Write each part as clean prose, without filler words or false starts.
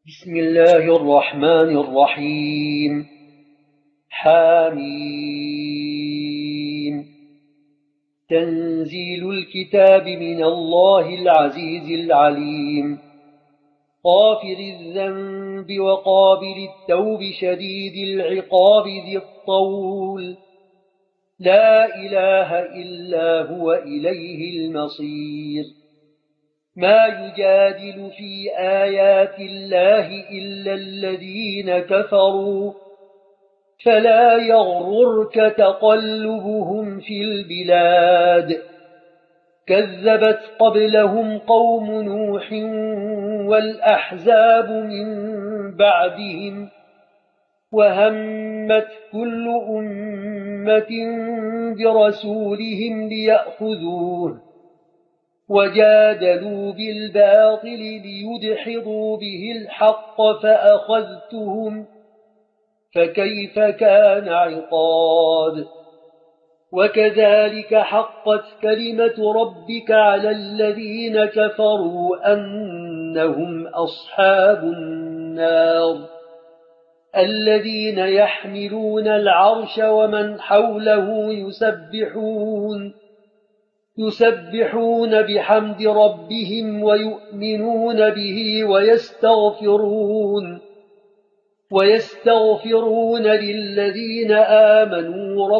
بسم الله الرحمن الرحيم. حامين. تنزيل الكتاب من الله العزيز العليم. غافر الذنب وقابل التوب شديد العقاب ذي الطول. لا إله إلا هو إليه المصير. ما يجادل في آيات الله إلا الذين كفروا فلا يغررك تقلبهم في البلاد. كذبت قبلهم قوم نوح والأحزاب من بعدهم وهمت كل أمة برسولهم ليأخذوه وجادلوا بالباطل ليدحضوا به الحق فأخذتهم فكيف كان عقاب. وكذلك حقت كلمة ربك على الذين كفروا أنهم أصحاب النار الذين يحملون العرش ومن حوله يسبحون بحمد ربهم ويؤمنون به ويستغفرون للذين آمنوا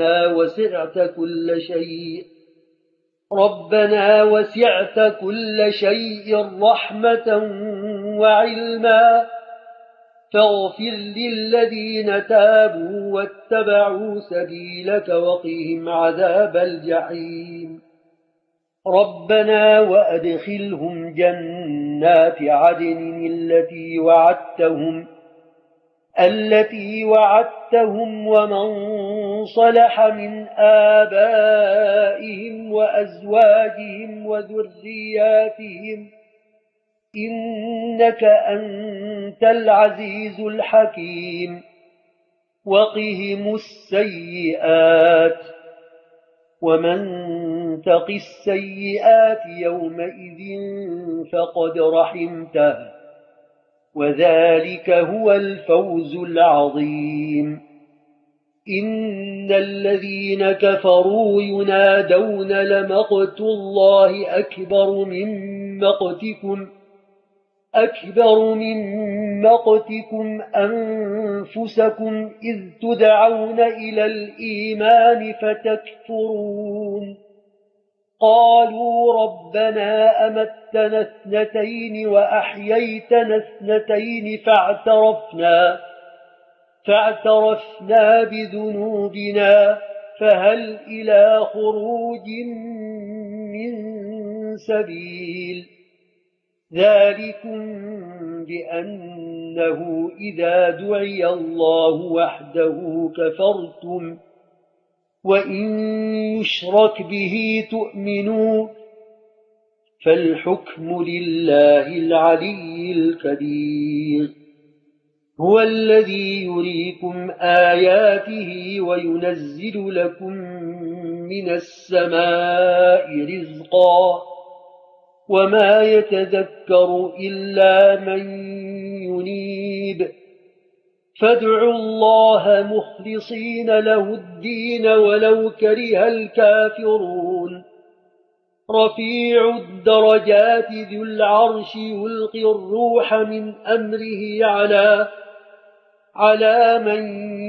ربنا وسعت كل شيء رحمة وعلما فاغفر للذين تابوا واتبعوا سبيلك وقهم عذاب الجحيم. ربنا وأدخلهم جنات عدن التي وعدتهم ومن صلح من آبائهم وأزواجهم وذرياتهم إنك أنت العزيز الحكيم. وقهم السيئات ومن تق السيئات يومئذ فقد رحمته وذلك هو الفوز العظيم. إن الذين كفروا ينادون لمقت الله أكبر من مقتكم أنفسكم إذ تدعون إلى الإيمان فتكفرون. قالوا ربنا أمتنا اثنتين وأحييتنا اثنتين فاعترفنا بذنوبنا فهل إلى خروج من سبيل. ذلكم بأنه إذا دعي الله وحده كفرتم وإن يشرك به تؤمنوا فالحكم لله العلي الكبير. هو الذي يريكم آياته وينزل لكم من السماء رزقا وما يتذكر إلا من ينيب. فادعوا الله مخلصين له الدين ولو كره الكافرون. رفيع الدرجات ذو العرش يلقي الروح من أمره على من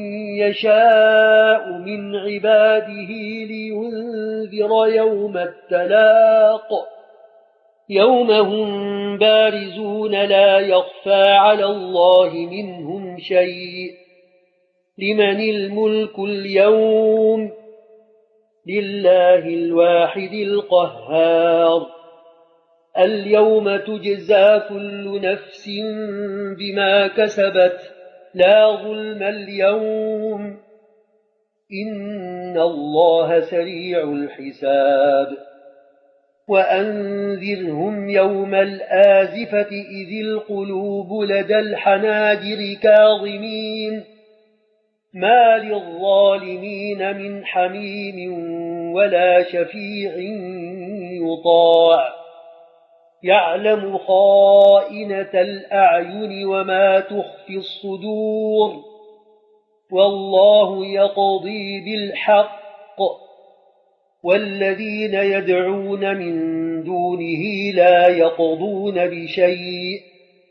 يشاء من عباده لينذر يوم التلاق يوم هم بارزون لا يخفى على الله منهم شيء. لمن الملك اليوم؟ لله الواحد القهار. اليوم تجزى كل نفس بما كسبت لا ظلم اليوم إن الله سريع الحساب. وأنذرهم يوم الآزفة إذ القلوب لدى الحناجر كاظمين ما للظالمين من حميم ولا شفيع يطاع يعلم خائنة الأعين وما تخفي الصدور والله يقضي بالحق والذين يدعون من دونه لا يقضون بشيء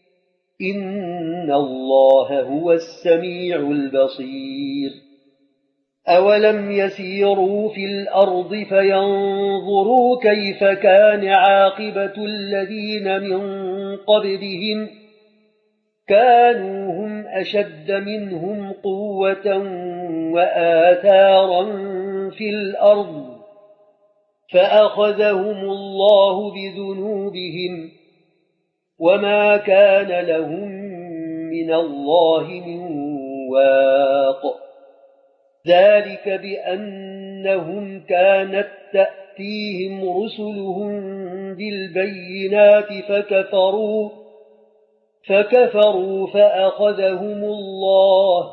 إن الله هو السميع البصير أولم يسيروا في الأرض فينظروا كيف كان عاقبة الذين من قبلهم كانوا هم أشد منهم قوة وآثارا في الأرض فأخذهم الله بذنوبهم وما كان لهم من الله من واق ذلك بأنهم كانت تأتيهم رسلهم بالبينات فكفروا فأخذهم الله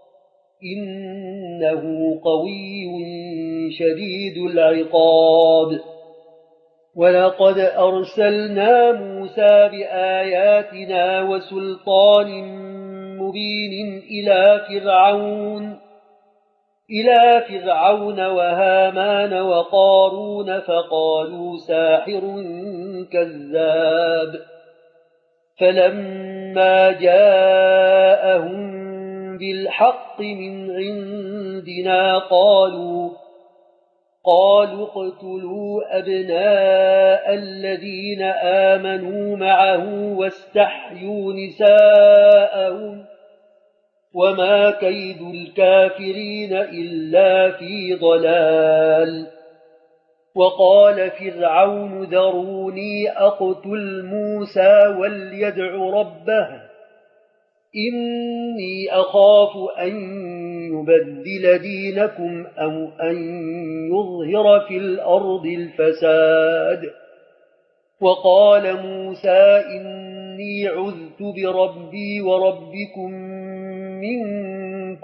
إنه قوي شديد العقاب ولقد أرسلنا موسى بآياتنا وسلطان مبين إلى فرعون وهامان وقارون فقالوا ساحر كذاب فلما جاءهم بالحق من عندنا قالوا اقتلوا أبناء الذين آمنوا معه واستحيوا نساءهم وما كيد الكافرين إلا في ضلال وقال فرعون ذروني أقتل موسى وليدع ربه إني أخاف أن يبدل دينكم أو أن يظهر في الأرض الفساد وقال موسى إني عذت بربي وربكم من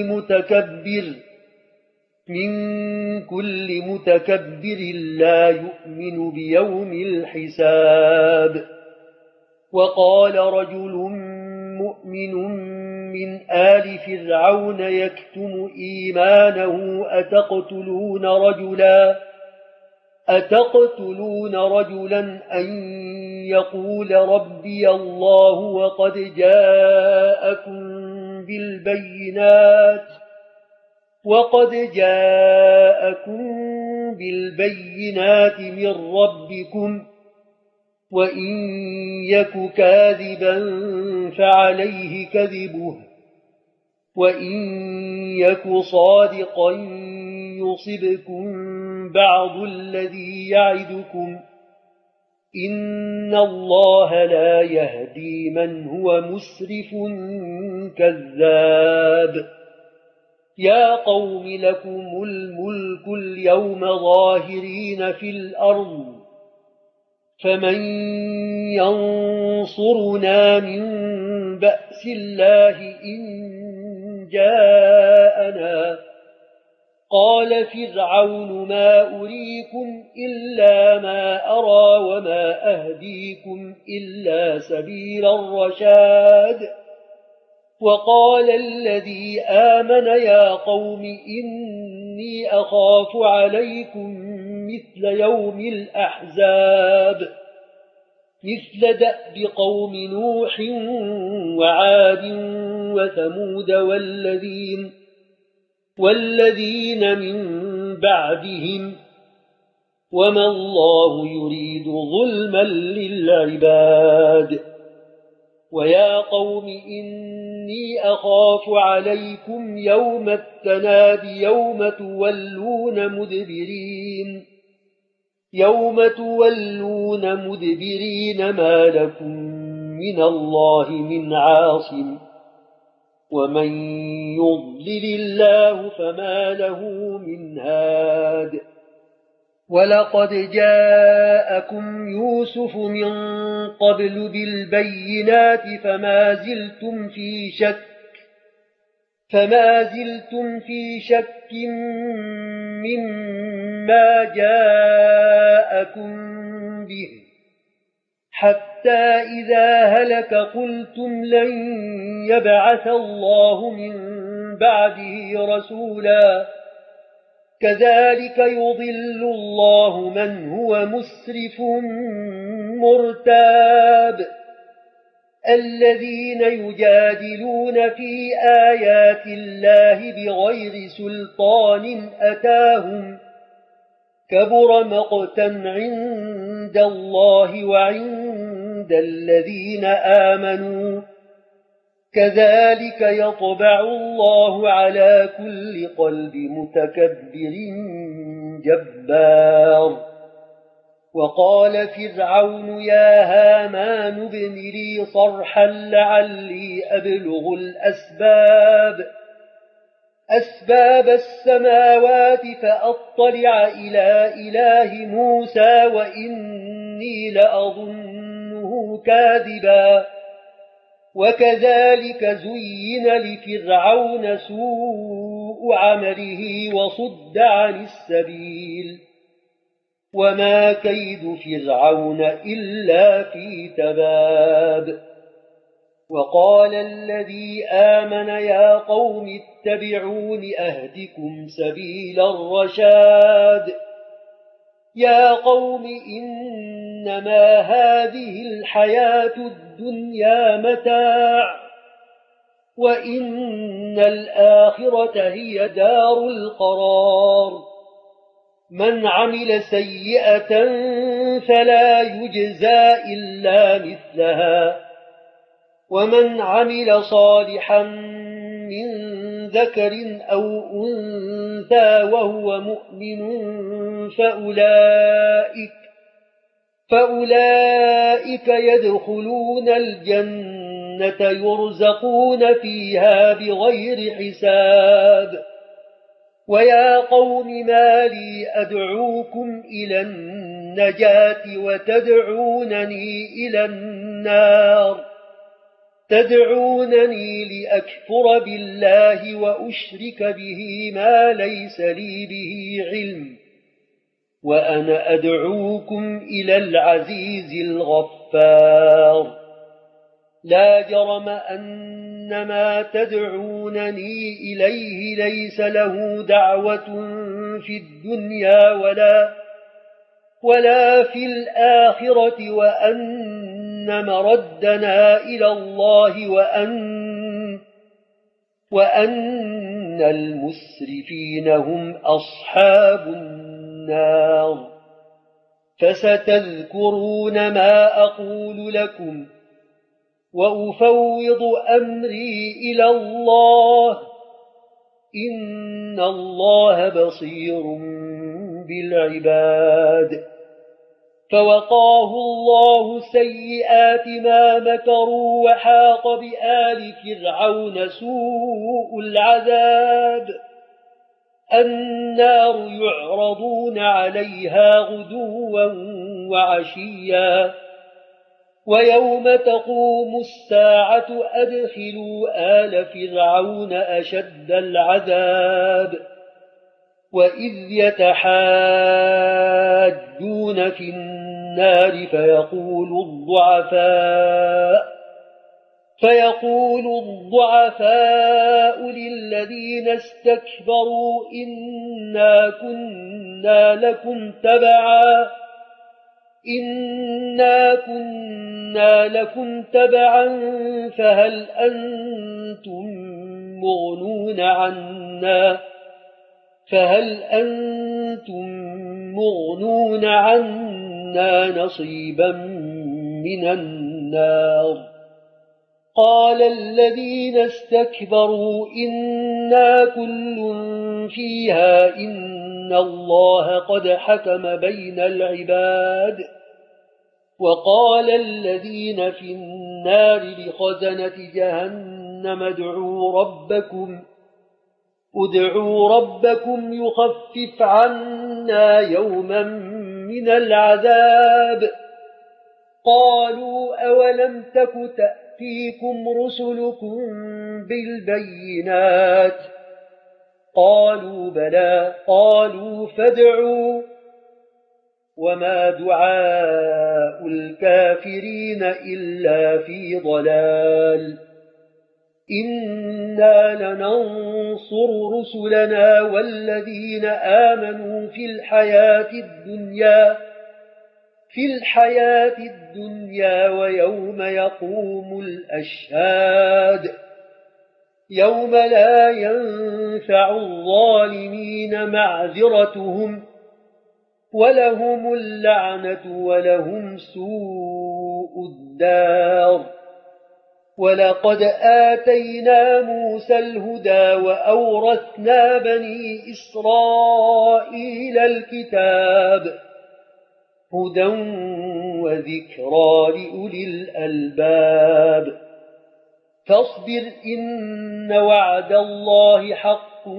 كل متكبر لا يؤمن بيوم الحساب وقال رجل مؤمن من آل فرعون يكتم إيمانه أتقتلون رجلا أن يقول ربي الله وقد جاءكم بالبينات من ربكم وإن يك كاذبا فعليه كذبه وإن يك صادقا يصبكم بعض الذي يعدكم إن الله لا يهدي من هو مسرف كذاب يا قوم لكم الملك اليوم ظاهرين في الأرض فمن ينصرنا من بأس الله إن جاءنا قال فرعون ما أريكم إلا ما أرى وما أهديكم إلا سبيل الرشاد وقال الذي آمن يا قوم إني أخاف عليكم مثل يوم الأحزاب مثل دأب قوم نوح وعاد وثمود والذين من بعدهم وما الله يريد ظلما للعباد ويا قوم إني أخاف عليكم يوم التناد يوم تولون مدبرين ما لكم من الله من عاصم ومن يضلل الله فما له من هاد ولقد جاءكم يوسف من قبل بالبينات فما زلتم في شك مما جاءكم به حتى إذا هلك قلتم لن يبعث الله من بعده رسولا كذلك يضل الله من هو مسرف مرتاب الذين يجادلون في آيات الله بغير سلطان أتاهم كبر مقتا عند الله وعند الذين آمنوا كذلك يطبع الله على كل قلب متكبر جبار وقال فرعون يا هامان ابن لي صرحا لعلي أبلغ أسباب السماوات فأطلع إلى إله موسى وإني لأظنه كاذبا وكذلك زين لفرعون سوء عمله وصد عن السبيل وما كيد فرعون إلا في تباب وقال الذي آمن يا قوم اتبعون أهدكم سبيل الرشاد يا قوم إنما هذه الحياة الدنيا متاع وإن الآخرة هي دار القرار من عمل سيئة فلا يجزى إلا مثلها ومن عمل صالحا من ذكر أو أنثى وهو مؤمن فأولئك يدخلون الجنة يرزقون فيها بغير حساب ويا قوم ما لي أدعوكم إلى النجاة وتدعونني إلى النار تدعونني لأكفر بالله وأشرك به ما ليس لي به علم وأنا أدعوكم إلى العزيز الغفار لا جرم أن ما تدعونني إليه ليس له دعوة في الدنيا ولا في الآخرة وأن مردنا إلى الله وأن المسرفين هم أصحاب النار فستذكرون ما أقول لكم وأفوض أمري إلى الله إن الله بصير بالعباد فوقاه الله سيئات ما مكروا وحاق بآل فرعون سوء العذاب النار يعرضون عليها غدوا وعشيا ويوم تقوم الساعة أدخلوا آل فرعون أشد العذاب وإذ يتحاجون في النار فيقول الضعفاء للذين استكبروا إنا كنا لكم تبعا فهل أنتم مغنون عنا نصيبا من النار قال الذين استكبروا إنا كل فيها إن الله قد حكم بين العباد وقال الذين في النار لخزنة جهنم ادعوا ربكم يخفف عنا يوما من العذاب قالوا أولم تك تأتيكم رسلكم بالبينات قالوا بلى قالوا فادعوا وما دعاء الكافرين إلا في ضلال إنا لننصر رسلنا والذين آمنوا في الحياة الدنيا ويوم يقوم الأشهاد يوم لا ينفع الظالمين معذرتهم ولهم اللعنة ولهم سوء الدار ولقد آتينا موسى الهدى وأورثنا بني إسرائيل الكتاب هدى وذكرى لأولي الألباب فاصبر إن وعد الله حق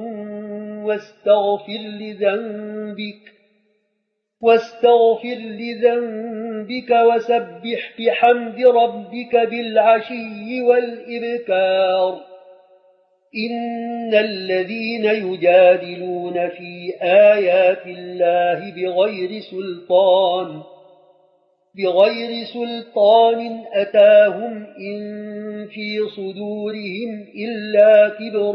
واستغفر لذنبك وسبح بحمد ربك بالعشي والإبكار إن الذين يجادلون في آيات الله بغير سلطان أتاهم إن في صدورهم إلا كبر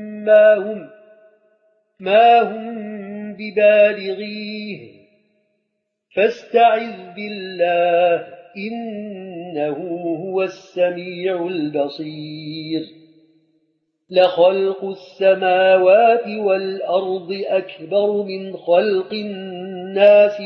ما هم ببالغيه فاستعذ بالله إنه هو السميع البصير لخلق السماوات والأرض أكبر من خلق الناس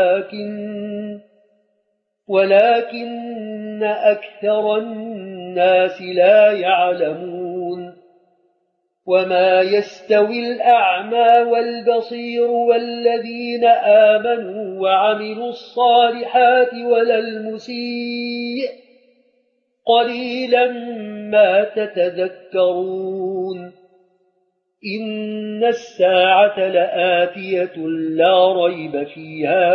ولكن أكثر الناس لا يعلمون وما يستوي الأعمى والبصير والذين آمنوا وعملوا الصالحات ولا المسيء قليلا ما تتذكرون إن الساعة لآتية لا ريب فيها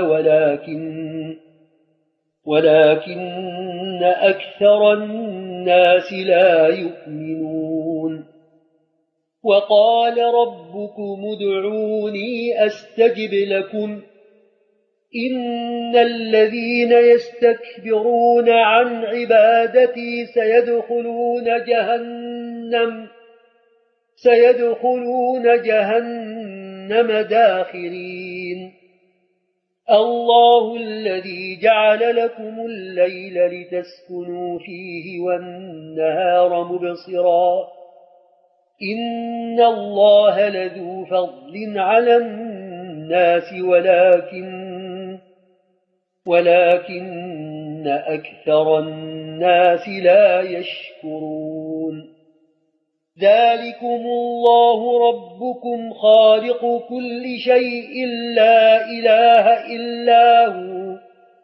ولكن أكثر الناس لا يؤمنون وقال ربكم ادعوني أستجب لكم إن الذين يستكبرون عن عبادتي سيدخلون جهنم داخرين الله الذي جعل لكم الليل لتسكنوا فيه والنهار مبصرا إن الله لذو فضل على الناس ولكن أكثر الناس لا يشكرون ذلكم الله ربكم خالق كل شيء لا إله إلا هو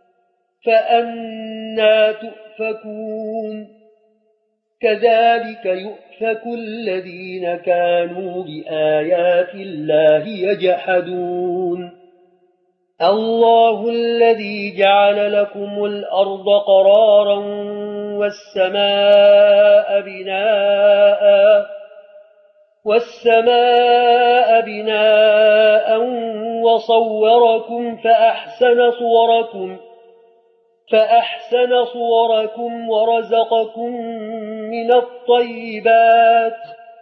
فأنى تؤفكون كذلك يؤفك الذين كانوا بآيات الله يجحدون الله الذي جعل لكم الأرض قرارا والسماء بناء وصوركم فأحسن صوركم ورزقكم من الطيبات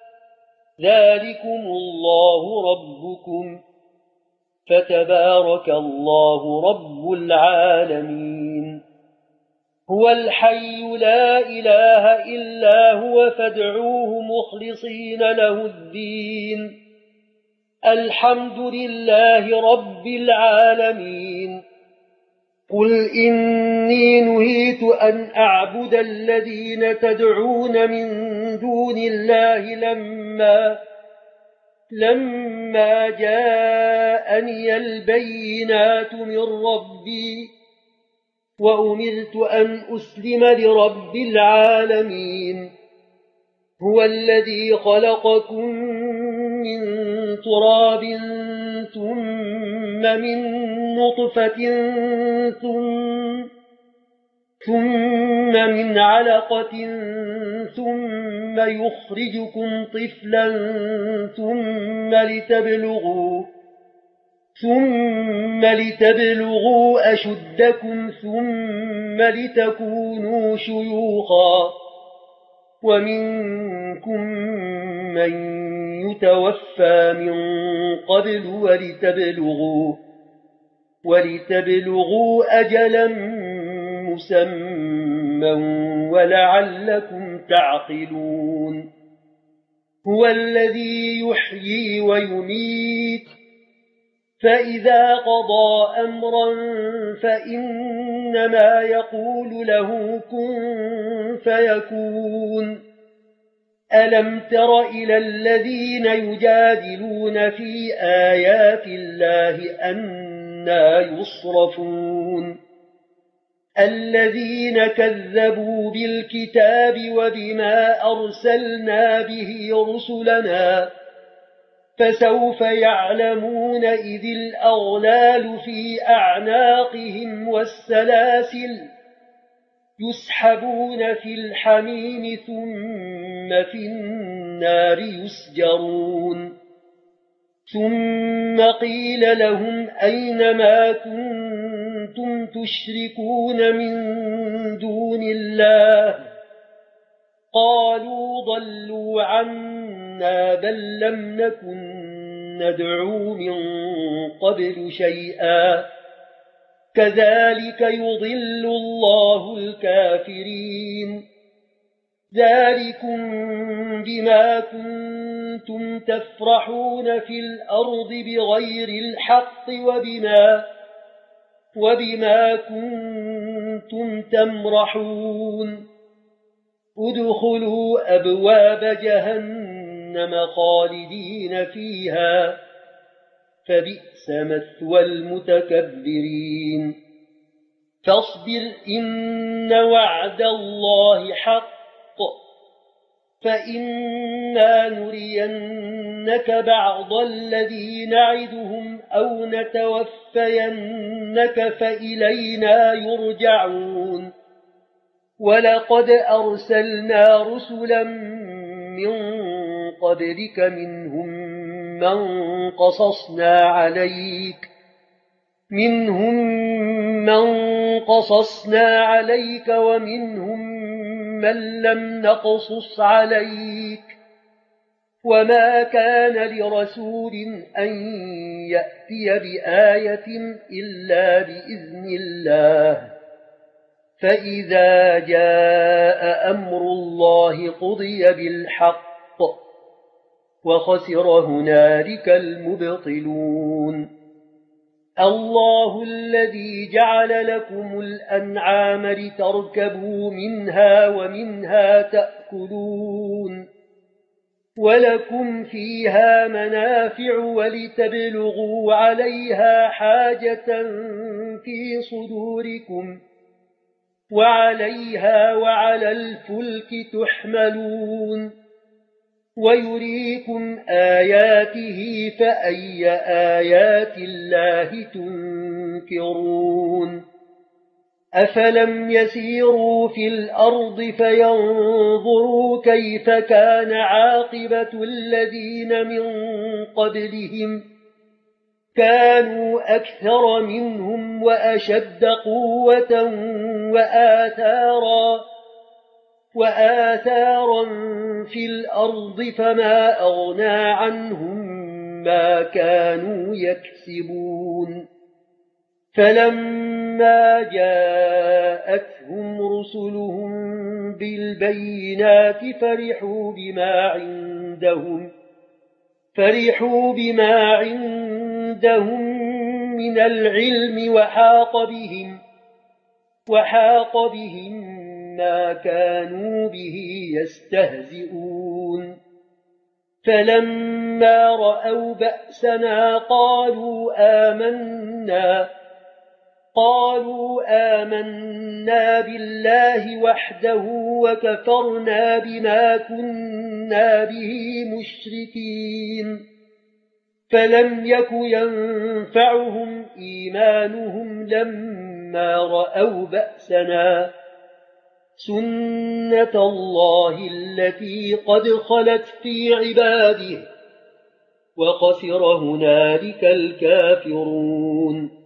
ذلكم الله ربكم فتبارك الله رب العالمين هو الحي لا إله إلا هو فادعوه مخلصين له الدين الحمد لله رب العالمين قل إني نهيت أن أعبد الذين تدعون من دون الله لما جاءني البينات من ربي وأمرت أن أسلم لرب العالمين هو الذي خلقكم من تراب ثم من نطفة ثم من علقة ثم ثم لتبلغوا أشدكم ثم لتكونوا شيوخا ومنكم من يتوفى من قبل ولتبلغوا أجلا مسمى ولعلكم تعقلون هو الذي يحيي ويميت فإذا قضى أمرا فإنما يقول له كن فيكون ألم تر إلى الذين يجادلون في آيات الله أنى يصرفون الذين كذبوا بالكتاب وبما أرسلنا به رسلنا فسوف يعلمون إذ الأغلال في أعناقهم والسلاسل يسحبون في الحميم ثم في النار يسجرون ثم قيل لهم أين ما كنتم تشركون من دون الله قالوا ضلوا عنا بل لم نكن ندعو من قبل شيئا كذلك يضل الله الكافرين ذلكم بما كنتم تفرحون في الأرض بغير الحق وبما كنتم تمرحون ادخلوا أبواب جهنم خالدين فيها فبئس مثوى المتكبرين فاصبر إن وعد الله حق فإما نرينك بعض الذي نعدهم أو نتوفينك فإلينا يرجعون ولقد أرسلنا رسلا من قبلك منهم من قصصنا عليك ومنهم من لم نقصص عليك وما كان لرسول أن يأتي بآية إلا بإذن الله فإذا جاء أمر الله قضي بالحق وخسر هنالك المبطلون الله الذي جعل لكم الأنعام لتركبوا منها ومنها تأكلون ولكم فيها منافع ولتبلغوا عليها حاجة في صدوركم وعليها وعلى الفلك تحملون ويريكم آياته فأي آيات الله تنكرون أفلم يسيروا في الأرض فينظروا كيف كان عاقبة الذين من قبلهم كانوا أكثر منهم وأشد قوة وآثارا في الأرض فما أغنى عنهم ما كانوا يكسبون فلما جاءتهم رسلهم بالبينات فرحوا بما عندهم من العلم وحاق بهم ما كانوا به يستهزئون فلما رأوا بأسنا قالوا آمنا بالله وحده وكفرنا بما كنا به مشركين فلم يك ينفعهم إيمانهم لما رأوا بأسنا سنة الله التي قد خلت في عباده وخسر هنالك الكافرون